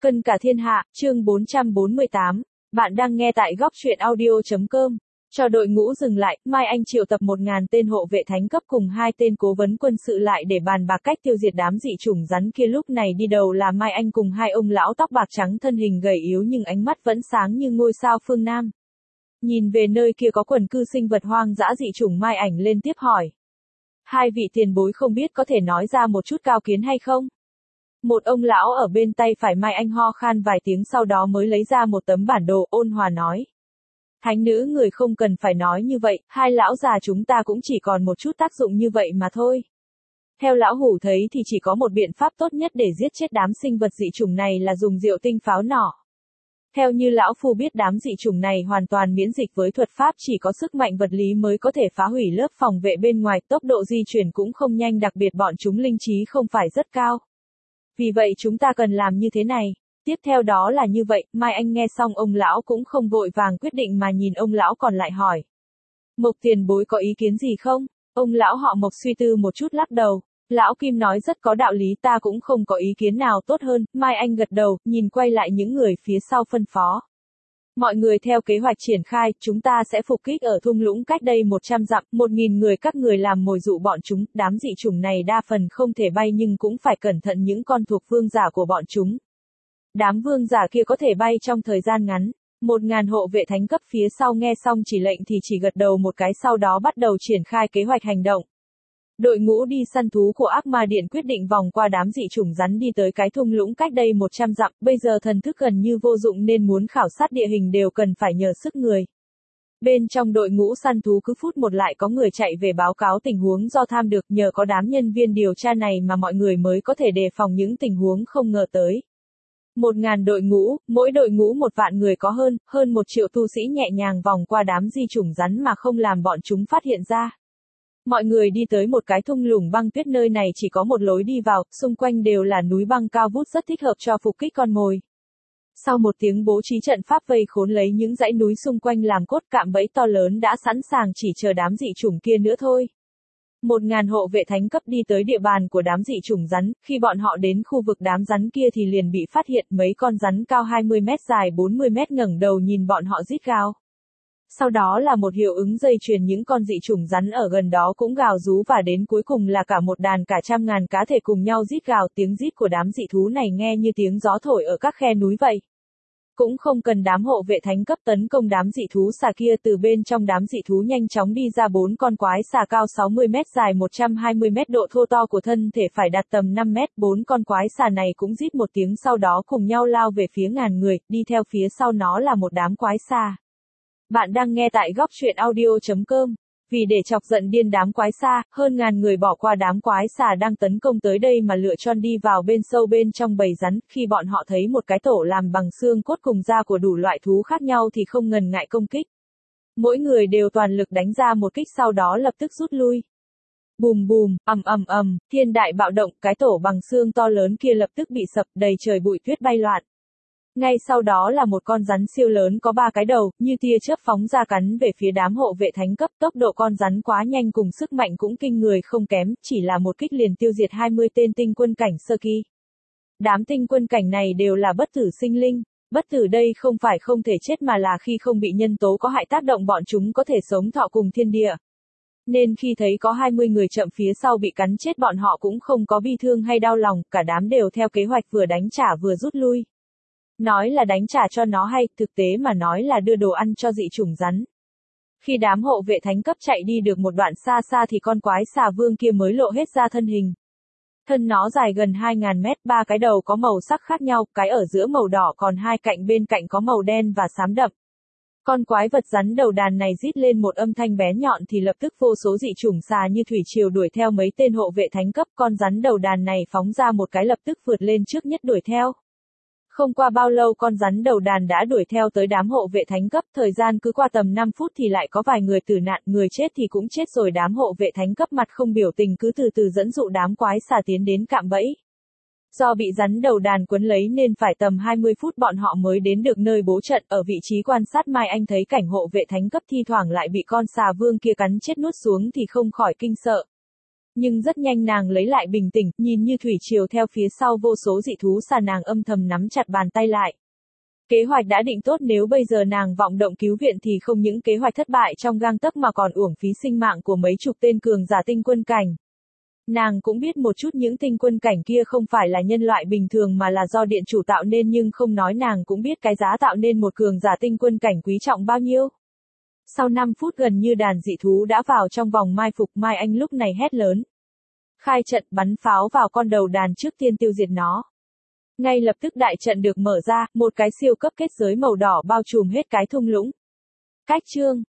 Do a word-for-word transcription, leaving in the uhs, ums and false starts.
Cân cả thiên hạ, chương bốn trăm bốn mươi tám. Bạn đang nghe tại góc truyện audio.com. Cho đội ngũ dừng lại, Mai Anh triệu tập một ngàn tên hộ vệ thánh cấp cùng hai tên cố vấn quân sự lại để bàn bạc cách tiêu diệt đám dị chủng rắn kia. Lúc này đi đầu là Mai Anh cùng hai ông lão tóc bạc trắng, thân hình gầy yếu nhưng ánh mắt vẫn sáng như ngôi sao phương Nam. Nhìn về nơi kia có quần cư sinh vật hoang dã dị chủng, Mai Ảnh lên tiếp hỏi. Hai vị tiền bối không biết có thể nói ra một chút cao kiến hay không? Một ông lão ở bên tay phải Mai Anh ho khan vài tiếng, sau đó mới lấy ra một tấm bản đồ, ôn hòa nói. Thánh nữ người không cần phải nói như vậy, hai lão già chúng ta cũng chỉ còn một chút tác dụng như vậy mà thôi. Theo lão hủ thấy thì chỉ có một biện pháp tốt nhất để giết chết đám sinh vật dị chủng này là dùng diệu tinh pháo nỏ. Theo như lão phu biết, đám dị chủng này hoàn toàn miễn dịch với thuật pháp, chỉ có sức mạnh vật lý mới có thể phá hủy lớp phòng vệ bên ngoài, tốc độ di chuyển cũng không nhanh, đặc biệt bọn chúng linh trí không phải rất cao. Vì vậy chúng ta cần làm như thế này. Tiếp theo đó là như vậy. Mai Anh nghe xong ông lão cũng không vội vàng quyết định mà nhìn ông lão còn lại hỏi. Mộc tiền bối có ý kiến gì không? Ông lão họ Mộc suy tư một chút lắc đầu. Lão Kim nói rất có đạo lý, ta cũng không có ý kiến nào tốt hơn. Mai Anh gật đầu, nhìn quay lại những người phía sau phân phó. Mọi người theo kế hoạch triển khai, chúng ta sẽ phục kích ở thung lũng cách đây một trăm dặm, một nghìn người các người làm mồi dụ bọn chúng, đám dị chủng này đa phần không thể bay nhưng cũng phải cẩn thận những con thuộc vương giả của bọn chúng. Đám vương giả kia có thể bay trong thời gian ngắn. Một ngàn hộ vệ thánh cấp phía sau nghe xong chỉ lệnh thì chỉ gật đầu một cái, sau đó bắt đầu triển khai kế hoạch hành động. Đội ngũ đi săn thú của Ác Ma Điện quyết định vòng qua đám dị chủng rắn đi tới cái thung lũng cách đây một trăm dặm, bây giờ thần thức gần như vô dụng nên muốn khảo sát địa hình đều cần phải nhờ sức người. Bên trong đội ngũ săn thú cứ phút một lại có người chạy về báo cáo tình huống do tham được, nhờ có đám nhân viên điều tra này mà mọi người mới có thể đề phòng những tình huống không ngờ tới. Một ngàn đội ngũ, mỗi đội ngũ một vạn người, có hơn, hơn một triệu tu sĩ nhẹ nhàng vòng qua đám di chủng rắn mà không làm bọn chúng phát hiện ra. Mọi người đi tới một cái thung lũng băng tuyết, nơi này chỉ có một lối đi vào, xung quanh đều là núi băng cao vút rất thích hợp cho phục kích con mồi. Sau một tiếng bố trí trận pháp vây khốn lấy những dãy núi xung quanh làm cốt, cạm bẫy to lớn đã sẵn sàng chỉ chờ đám dị chủng kia nữa thôi. Một ngàn hộ vệ thánh cấp đi tới địa bàn của đám dị chủng rắn, khi bọn họ đến khu vực đám rắn kia thì liền bị phát hiện, mấy con rắn cao hai mươi mét dài bốn mươi mét ngẩng đầu nhìn bọn họ rít gào. Sau đó là một hiệu ứng dây chuyền, những con dị chủng rắn ở gần đó cũng gào rú, và đến cuối cùng là cả một đàn cả trăm ngàn cá thể cùng nhau rít gào. Tiếng rít của đám dị thú này nghe như tiếng gió thổi ở các khe núi vậy. Cũng không cần đám hộ vệ thánh cấp tấn công đám dị thú xà kia, từ bên trong đám dị thú nhanh chóng đi ra bốn con quái xà cao sáu mươi mét, dài một trăm hai mươi mét, độ thô to của thân thể phải đạt tầm năm mét. Bốn con quái xà này cũng rít một tiếng, sau đó cùng nhau lao về phía ngàn người, đi theo phía sau nó là một đám quái xà. Bạn đang nghe tại góc truyện audio.com. Vì để chọc giận điên đám quái xà, hơn ngàn người bỏ qua đám quái xà đang tấn công tới đây mà lựa chọn đi vào bên sâu bên trong bầy rắn. Khi bọn họ thấy một cái tổ làm bằng xương cốt cùng da của đủ loại thú khác nhau thì không ngần ngại công kích. Mỗi người đều toàn lực đánh ra một kích, sau đó lập tức rút lui. Bùm bùm, ầm ầm ầm, thiên đại bạo động, cái tổ bằng xương to lớn kia lập tức bị sập, đầy trời bụi tuyết bay loạn. Ngay sau đó là một con rắn siêu lớn có ba cái đầu, như tia chớp phóng ra cắn về phía đám hộ vệ thánh cấp. Tốc độ con rắn quá nhanh cùng sức mạnh cũng kinh người không kém, chỉ là một kích liền tiêu diệt hai mươi tên tinh quân cảnh sơ kỳ. Đám tinh quân cảnh này đều là bất tử sinh linh. Bất tử đây không phải không thể chết mà là khi không bị nhân tố có hại tác động bọn chúng có thể sống thọ cùng thiên địa. Nên khi thấy có hai mươi người chậm phía sau bị cắn chết, bọn họ cũng không có bi thương hay đau lòng, cả đám đều theo kế hoạch vừa đánh trả vừa rút lui. Nói là đánh trả cho nó hay, thực tế mà nói là đưa đồ ăn cho dị chủng rắn. Khi đám hộ vệ thánh cấp chạy đi được một đoạn xa xa thì con quái xà vương kia mới lộ hết ra thân hình. Thân nó dài gần hai ngàn mét, ba cái đầu có màu sắc khác nhau, cái ở giữa màu đỏ, còn hai cạnh bên cạnh có màu đen và xám đậm. Con quái vật rắn đầu đàn này rít lên một âm thanh bén nhọn thì lập tức vô số dị chủng xà như thủy triều đuổi theo mấy tên hộ vệ thánh cấp. Con rắn đầu đàn này phóng ra một cái lập tức vượt lên trước nhất đuổi theo. Không qua bao lâu con rắn đầu đàn đã đuổi theo tới đám hộ vệ thánh cấp, thời gian cứ qua tầm năm phút thì lại có vài người tử nạn, người chết thì cũng chết rồi. Đám hộ vệ thánh cấp mặt không biểu tình cứ từ từ dẫn dụ đám quái xà tiến đến cạm bẫy. Do bị rắn đầu đàn quấn lấy nên phải tầm hai mươi phút bọn họ mới đến được nơi bố trận. Ở vị trí quan sát, Mai Anh thấy cảnh hộ vệ thánh cấp thi thoảng lại bị con xà vương kia cắn chết nuốt xuống thì không khỏi kinh sợ. Nhưng rất nhanh nàng lấy lại bình tĩnh, nhìn như thủy triều theo phía sau vô số dị thú xà, nàng âm thầm nắm chặt bàn tay lại. Kế hoạch đã định tốt, nếu bây giờ nàng vọng động cứu viện thì không những kế hoạch thất bại trong gang tấc mà còn uổng phí sinh mạng của mấy chục tên cường giả tinh quân cảnh. Nàng cũng biết một chút những tinh quân cảnh kia không phải là nhân loại bình thường mà là do điện chủ tạo nên, nhưng không nói nàng cũng biết cái giá tạo nên một cường giả tinh quân cảnh quý trọng bao nhiêu. Sau năm phút gần như đàn dị thú đã vào trong vòng mai phục, Mai Anh lúc này hét lớn. Khai trận, bắn pháo vào con đầu đàn trước tiên tiêu diệt nó. Ngay lập tức đại trận được mở ra, một cái siêu cấp kết giới màu đỏ bao trùm hết cái thung lũng. Cách chương